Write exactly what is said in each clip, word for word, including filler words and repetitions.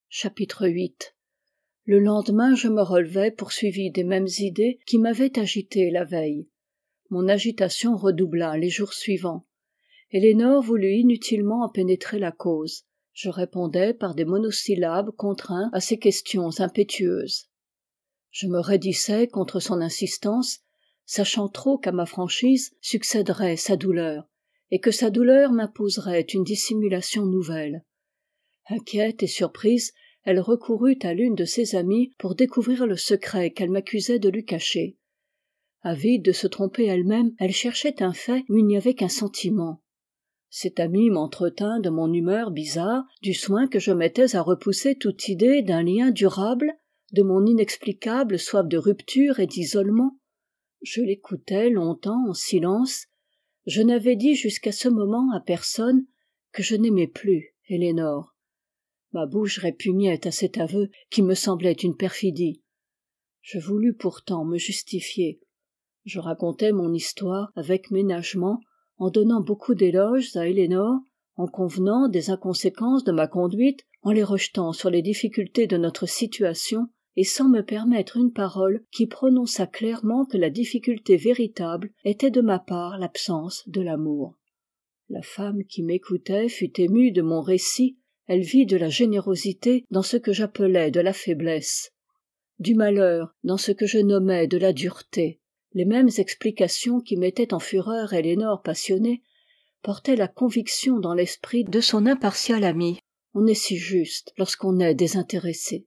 Chapitre huit. Le lendemain je me relevai poursuivi des mêmes idées qui m'avaient agité la veille. Mon agitation redoubla les jours suivants. Elénore voulut inutilement en pénétrer la cause. Je répondais par des monosyllabes contraints à ses questions impétueuses. Je me raidissais contre son insistance, sachant trop qu'à ma franchise succéderait sa douleur, et que sa douleur m'imposerait une dissimulation nouvelle. Inquiète et surprise, elle recourut à l'une de ses amies pour découvrir le secret qu'elle m'accusait de lui cacher. Avide de se tromper elle-même, elle cherchait un fait où il n'y avait qu'un sentiment. Cette amie m'entretint de mon humeur bizarre, du soin que je mettais à repousser toute idée d'un lien durable, de mon inexplicable soif de rupture et d'isolement. Je l'écoutais longtemps en silence. Je n'avais dit jusqu'à ce moment à personne que je n'aimais plus Elénore. Ma bouche répugnait à cet aveu qui me semblait une perfidie. Je voulus pourtant me justifier. Je racontai mon histoire avec ménagement, en donnant beaucoup d'éloges à Elénore, en convenant des inconséquences de ma conduite, en les rejetant sur les difficultés de notre situation, et sans me permettre une parole qui prononçât clairement que la difficulté véritable était de ma part l'absence de l'amour. La femme qui m'écoutait fut émue de mon récit. Elle vit de la générosité dans ce que j'appelais de la faiblesse, du malheur dans ce que je nommais de la dureté. Les mêmes explications qui mettaient en fureur Elénore passionnée portaient la conviction dans l'esprit de son impartial ami. On est si juste lorsqu'on est désintéressé.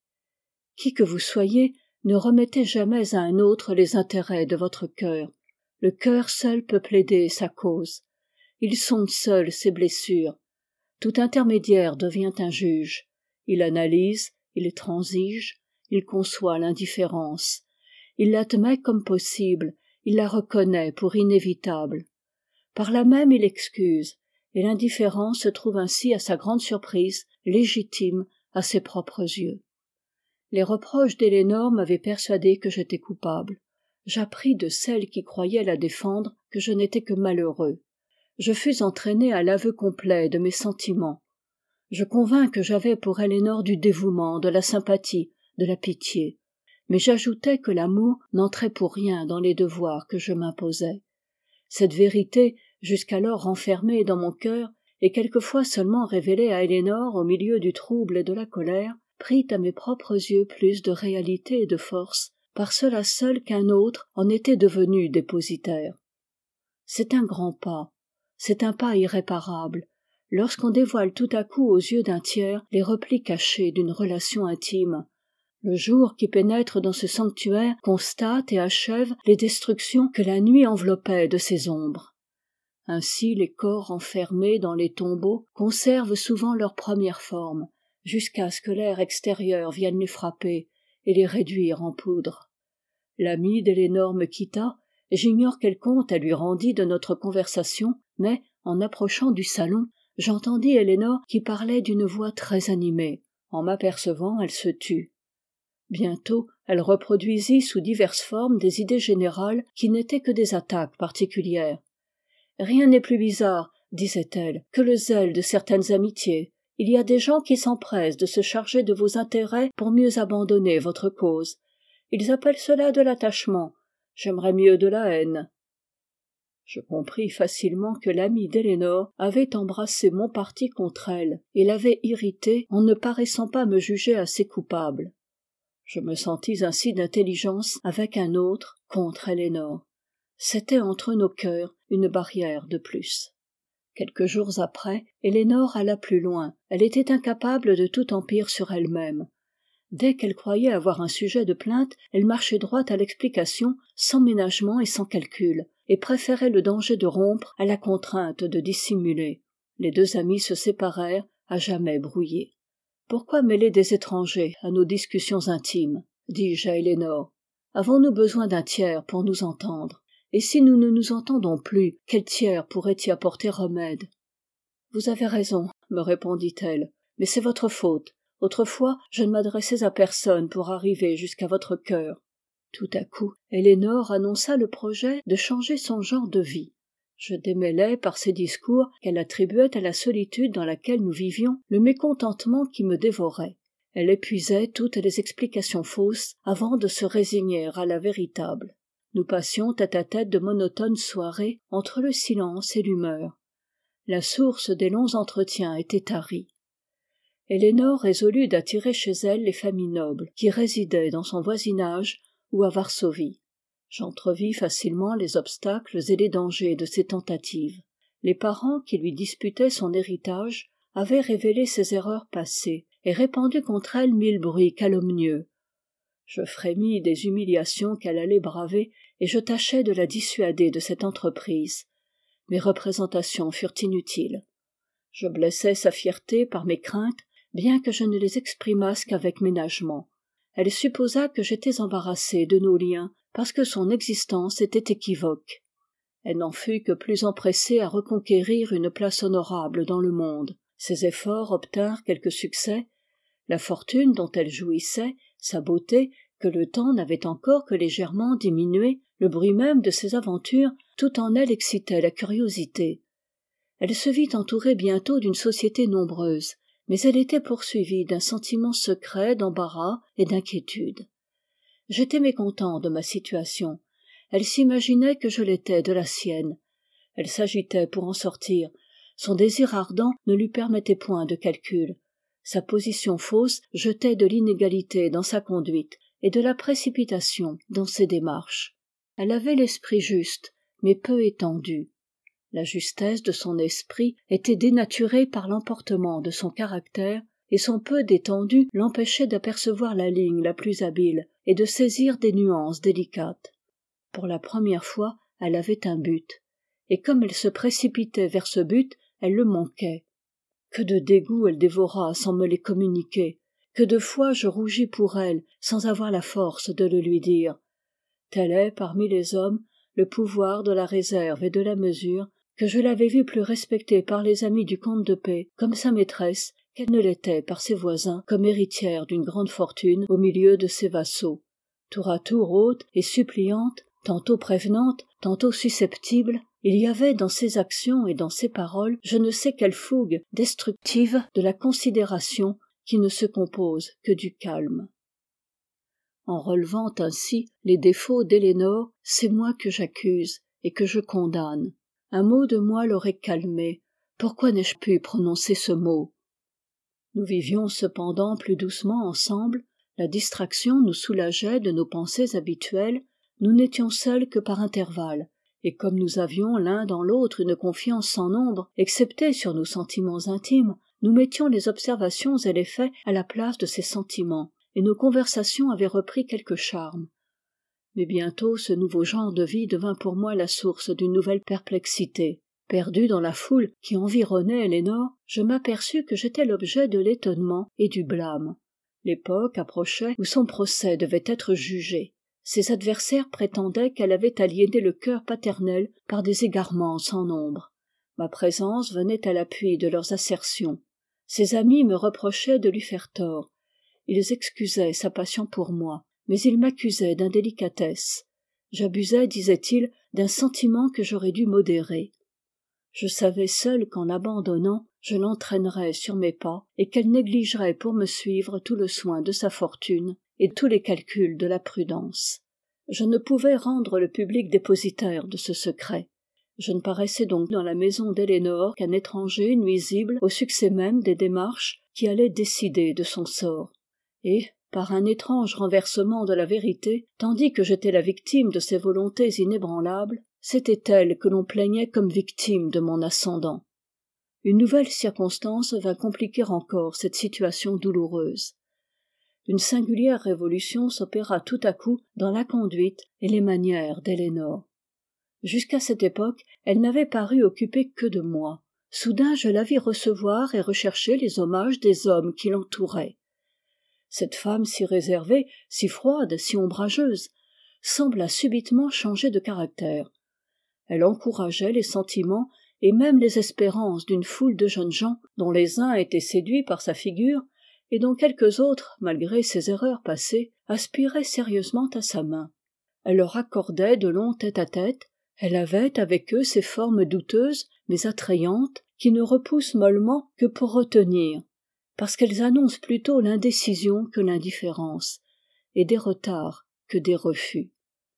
Qui que vous soyez, ne remettez jamais à un autre les intérêts de votre cœur. Le cœur seul peut plaider sa cause. Il sonde seul ses blessures. Tout intermédiaire devient un juge. Il analyse, il transige, il conçoit l'indifférence. Il l'admet comme possible, il la reconnaît pour inévitable. Par là même il excuse, et l'indifférence se trouve ainsi à sa grande surprise, légitime à ses propres yeux. Les reproches d'Elénore m'avaient persuadé que j'étais coupable. J'appris de celle qui croyait la défendre que je n'étais que malheureux. Je fus entraîné à l'aveu complet de mes sentiments. Je convins que j'avais pour Elénore du dévouement, de la sympathie, de la pitié. Mais j'ajoutai que l'amour n'entrait pour rien dans les devoirs que je m'imposais. Cette vérité, jusqu'alors renfermée dans mon cœur, et quelquefois seulement révélée à Elénore au milieu du trouble et de la colère, prit à mes propres yeux plus de réalité et de force, par cela seul qu'un autre en était devenu dépositaire. C'est un grand pas. C'est un pas irréparable, lorsqu'on dévoile tout à coup aux yeux d'un tiers les replis cachés d'une relation intime. Le jour qui pénètre dans ce sanctuaire constate et achève les destructions que la nuit enveloppait de ses ombres. Ainsi les corps enfermés dans les tombeaux conservent souvent leur première forme, jusqu'à ce que l'air extérieur vienne les frapper et les réduire en poudre. L'amie d'Elénore me quitta. J'ignore quel compte elle lui rendit de notre conversation, mais, en approchant du salon, j'entendis Elénore qui parlait d'une voix très animée. En m'apercevant, elle se tut. Bientôt, elle reproduisit sous diverses formes des idées générales qui n'étaient que des attaques particulières. Rien n'est plus bizarre, disait-elle, que le zèle de certaines amitiés. Il y a des gens qui s'empressent de se charger de vos intérêts pour mieux abandonner votre cause. Ils appellent cela de l'attachement. J'aimerais mieux de la haine. Je compris facilement que l'amie d'Elénore avait embrassé mon parti contre elle et l'avait irritée en ne paraissant pas me juger assez coupable. Je me sentis ainsi d'intelligence avec un autre contre Elénore. C'était entre nos cœurs une barrière de plus. Quelques jours après, Elénore alla plus loin. Elle était incapable de tout empire sur elle-même. Dès qu'elle croyait avoir un sujet de plainte, elle marchait droit à l'explication, sans ménagement et sans calcul, et préférait le danger de rompre à la contrainte de dissimuler. Les deux amis se séparèrent, à jamais brouillés. « Pourquoi mêler des étrangers à nos discussions intimes ?» dis-je à Elénore. « Avons-nous besoin d'un tiers pour nous entendre ? Et si nous ne nous entendons plus, quel tiers pourrait y apporter remède ?»« Vous avez raison, » me répondit-elle, « mais c'est votre faute. Autrefois, je ne m'adressais à personne pour arriver jusqu'à votre cœur. » Tout à coup, Elénore annonça le projet de changer son genre de vie. Je démêlai par ses discours qu'elle attribuait à la solitude dans laquelle nous vivions le mécontentement qui me dévorait. Elle épuisait toutes les explications fausses avant de se résigner à la véritable. Nous passions tête à tête de monotones soirées entre le silence et l'humeur. La source des longs entretiens était tarie. Elénore résolut d'attirer chez elle les familles nobles qui résidaient dans son voisinage ou à Varsovie. J'entrevis facilement les obstacles et les dangers de ses tentatives. Les parents qui lui disputaient son héritage avaient révélé ses erreurs passées et répandu contre elle mille bruits calomnieux. Je frémis des humiliations qu'elle allait braver et je tâchai de la dissuader de cette entreprise. Mes représentations furent inutiles. Je blessai sa fierté par mes craintes, bien que je ne les exprimasse qu'avec ménagement. Elle supposa que j'étais embarrassé de nos liens, parce que son existence était équivoque. Elle n'en fut que plus empressée à reconquérir une place honorable dans le monde. Ses efforts obtinrent quelques succès. La fortune dont elle jouissait, sa beauté, que le temps n'avait encore que légèrement diminuée, le bruit même de ses aventures, tout en elle excitait la curiosité. Elle se vit entourée bientôt d'une société nombreuse, mais elle était poursuivie d'un sentiment secret d'embarras et d'inquiétude. J'étais mécontent de ma situation. Elle s'imaginait que je l'étais de la sienne. Elle s'agitait pour en sortir. Son désir ardent ne lui permettait point de calcul. Sa position fausse jetait de l'inégalité dans sa conduite et de la précipitation dans ses démarches. Elle avait l'esprit juste, mais peu étendu. La justesse de son esprit était dénaturée par l'emportement de son caractère, et son peu d'étendue l'empêchait d'apercevoir la ligne la plus habile et de saisir des nuances délicates. Pour la première fois, elle avait un but, et comme elle se précipitait vers ce but, elle le manquait. Que de dégoûts elle dévora sans me les communiquer, que de fois je rougis pour elle sans avoir la force de le lui dire. Tel est, parmi les hommes, le pouvoir de la réserve et de la mesure, que je l'avais vue plus respectée par les amis du comte de P comme sa maîtresse qu'elle ne l'était par ses voisins comme héritière d'une grande fortune au milieu de ses vassaux. Tour à tour haute et suppliante, tantôt prévenante, tantôt susceptible, il y avait dans ses actions et dans ses paroles je ne sais quelle fougue destructive de la considération qui ne se compose que du calme. En relevant ainsi les défauts d'Elénore, c'est moi que j'accuse et que je condamne. Un mot de moi l'aurait calmé. Pourquoi n'ai-je pu prononcer ce mot? Nous vivions cependant plus doucement ensemble, la distraction nous soulageait de nos pensées habituelles, nous n'étions seuls que par intervalles, et comme nous avions l'un dans l'autre une confiance sans nombre, excepté sur nos sentiments intimes, nous mettions les observations et les faits à la place de ces sentiments, et nos conversations avaient repris quelque charme. Mais bientôt ce nouveau genre de vie devint pour moi la source d'une nouvelle perplexité. Perdu dans la foule qui environnait Elénore, je m'aperçus que j'étais l'objet de l'étonnement et du blâme. L'époque approchait où son procès devait être jugé. Ses adversaires prétendaient qu'elle avait aliéné le cœur paternel par des égarements sans nombre. Ma présence venait à l'appui de leurs assertions. Ses amis me reprochaient de lui faire tort. Ils excusaient sa passion pour moi, mais ils m'accusaient d'indélicatesse. J'abusais, disaient-ils, d'un sentiment que j'aurais dû modérer. Je savais seul qu'en l'abandonnant, je l'entraînerais sur mes pas et qu'elle négligerait pour me suivre tout le soin de sa fortune et tous les calculs de la prudence. Je ne pouvais rendre le public dépositaire de ce secret. Je ne paraissais donc dans la maison d'Elénore qu'un étranger nuisible au succès même des démarches qui allaient décider de son sort. Et, par un étrange renversement de la vérité, tandis que j'étais la victime de ses volontés inébranlables, c'était elle que l'on plaignait comme victime de mon ascendant. Une nouvelle circonstance vint compliquer encore cette situation douloureuse. Une singulière révolution s'opéra tout à coup dans la conduite et les manières d'Elénore. Jusqu'à cette époque, elle n'avait paru occupée que de moi. Soudain, je la vis recevoir et rechercher les hommages des hommes qui l'entouraient. Cette femme si réservée, si froide, si ombrageuse, sembla subitement changer de caractère. Elle encourageait les sentiments et même les espérances d'une foule de jeunes gens dont les uns étaient séduits par sa figure et dont quelques autres, malgré ses erreurs passées, aspiraient sérieusement à sa main. Elle leur accordait de longs tête-à-tête, elle avait avec eux ces formes douteuses mais attrayantes qui ne repoussent mollement que pour retenir. parce qu'elles annoncent plutôt l'indécision que l'indifférence, et des retards que des refus.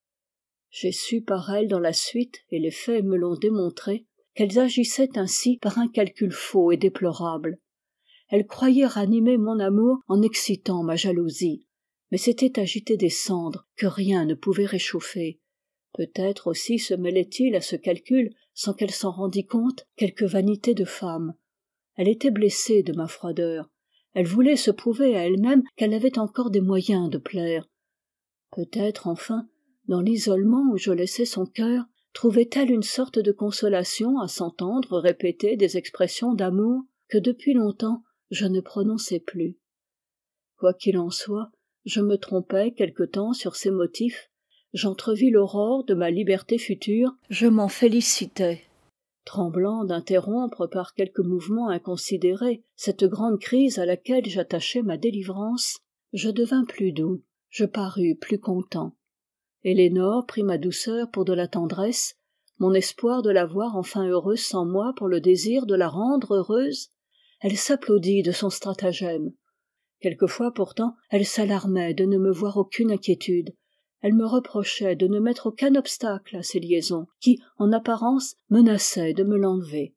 J'ai su par elles dans la suite, et les faits me l'ont démontré, qu'elles agissaient ainsi par un calcul faux et déplorable. Elles croyaient ranimer mon amour en excitant ma jalousie, mais c'était agiter des cendres que rien ne pouvait réchauffer. Peut-être aussi se mêlait-il à ce calcul, sans qu'elle s'en rendît compte, quelque vanité de femme. Elle était blessée de ma froideur. Elle voulait se prouver à elle-même qu'elle avait encore des moyens de plaire. Peut-être, enfin, dans l'isolement où je laissais son cœur, trouvait-elle une sorte de consolation à s'entendre répéter des expressions d'amour que depuis longtemps je ne prononçais plus. Quoi qu'il en soit, je me trompais quelque temps sur ces motifs, j'entrevis l'aurore de ma liberté future, je m'en félicitais. Tremblant d'interrompre par quelque mouvement inconsidéré cette grande crise à laquelle j'attachais ma délivrance, je devins plus doux, je parus plus content. Élénore prit ma douceur pour de la tendresse, mon espoir de la voir enfin heureuse sans moi pour le désir de la rendre heureuse. Elle s'applaudit de son stratagème. Quelquefois pourtant, elle s'alarmait de ne me voir aucune inquiétude. Elle me reprochait de ne mettre aucun obstacle à ces liaisons, qui, en apparence, menaçaient de me l'enlever.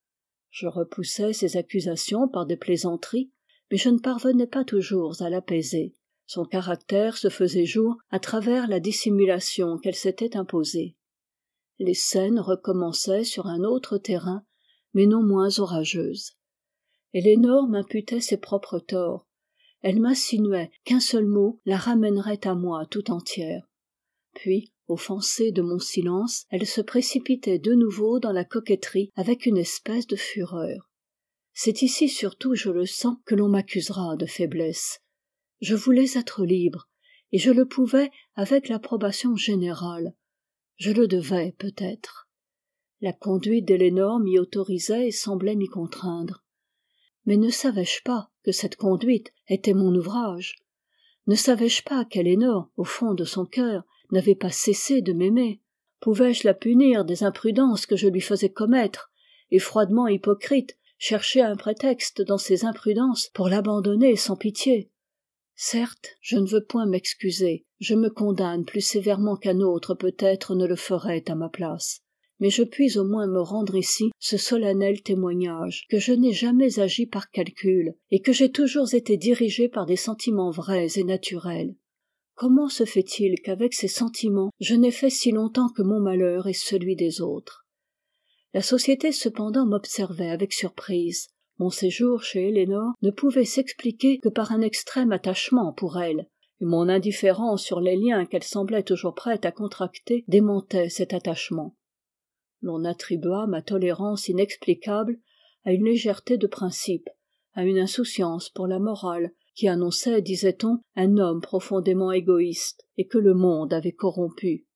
Je repoussais ces accusations par des plaisanteries, mais je ne parvenais pas toujours à l'apaiser. Son caractère se faisait jour à travers la dissimulation qu'elle s'était imposée. Les scènes recommençaient sur un autre terrain, mais non moins orageuses. Élénore m'imputait ses propres torts. Elle m'insinuait qu'un seul mot la ramènerait à moi tout entière. Puis, offensée de mon silence, elle se précipitait de nouveau dans la coquetterie avec une espèce de fureur. C'est ici surtout, je le sens, que l'on m'accusera de faiblesse. Je voulais être libre, et je le pouvais avec l'approbation générale. Je le devais peut-être. La conduite d'Élénore m'y autorisait et semblait m'y contraindre. Mais ne savais-je pas que cette conduite était mon ouvrage? Ne savais-je pas qu'Élénore, au fond de son cœur, n'avait pas cessé de m'aimer? Pouvais-je la punir des imprudences que je lui faisais commettre, et froidement hypocrite, chercher un prétexte dans ces imprudences pour l'abandonner sans pitié? Certes, je ne veux point m'excuser, je me condamne plus sévèrement qu'un autre peut-être ne le ferait à ma place. Mais je puis au moins me rendre ici ce solennel témoignage que je n'ai jamais agi par calcul et que j'ai toujours été dirigé par des sentiments vrais et naturels. Comment se fait-il qu'avec ces sentiments je n'ai fait si longtemps que mon malheur et celui des autres? La société cependant m'observait avec surprise. Mon séjour chez Élénore ne pouvait s'expliquer que par un extrême attachement pour elle, et mon indifférence sur les liens qu'elle semblait toujours prête à contracter démentait cet attachement. L'on attribua ma tolérance inexplicable à une légèreté de principe, à une insouciance pour la morale, qui annonçait, disait-on, un homme profondément égoïste, et que le monde avait corrompu.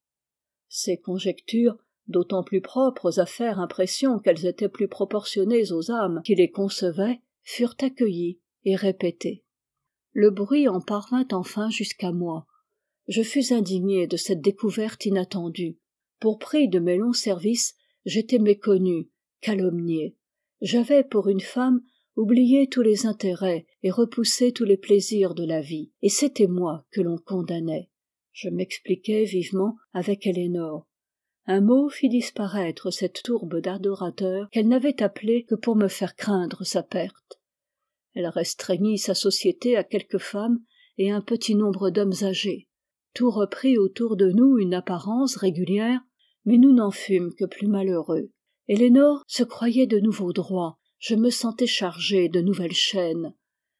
Ces conjectures, d'autant plus propres à faire impression qu'elles étaient plus proportionnées aux âmes qui les concevaient, furent accueillies et répétées. Le bruit en parvint enfin jusqu'à moi. Je fus indigné de cette découverte inattendue. Pour prix de mes longs services, j'étais méconnu, calomnié. J'avais, pour une femme, oublié tous les intérêts et repoussé tous les plaisirs de la vie, et c'était moi que l'on condamnait. Je m'expliquai vivement avec Élénore. Un mot fit disparaître cette tourbe d'adorateurs qu'elle n'avait appelée que pour me faire craindre sa perte. Elle restreignit sa société à quelques femmes et un petit nombre d'hommes âgés. Tout reprit autour de nous une apparence régulière, mais nous n'en fûmes que plus malheureux. Élénore se croyait de nouveaux droits, je me sentais chargé de nouvelles chaînes.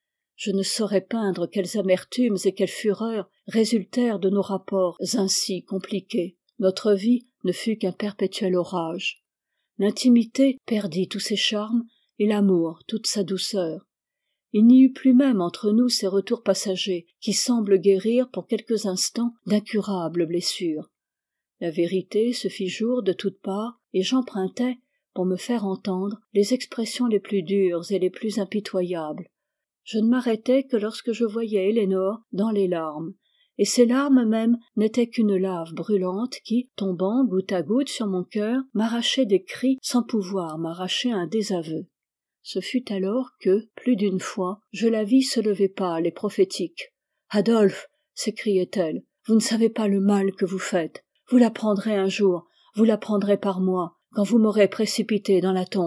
Je ne saurais peindre quelles amertumes et quelles fureurs résultèrent de nos rapports ainsi compliqués. Notre vie ne fut qu'un perpétuel orage. L'intimité perdit tous ses charmes et l'amour toute sa douceur. Il n'y eut plus même entre nous ces retours passagers qui semblent guérir pour quelques instants d'incurables blessures. La vérité se fit jour de toutes parts et j'empruntai, pour me faire entendre, les expressions les plus dures et les plus impitoyables. Je ne m'arrêtai que lorsque je voyais Élénore dans les larmes, et ces larmes même n'étaient qu'une lave brûlante qui, tombant goutte à goutte sur mon cœur, m'arrachait des cris sans pouvoir m'arracher un désaveu. Ce fut alors que, plus d'une fois, je la vis se lever pâle et prophétique. « Adolphe !» s'écriait-elle, « vous ne savez pas le mal que vous faites. Vous l'apprendrez un jour, vous l'apprendrez par moi, quand vous m'aurez précipité dans la tombe. »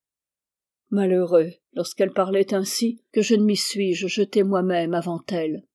Malheureux, lorsqu'elle parlait ainsi, que je ne m'y suis-je jeté moi-même avant elle.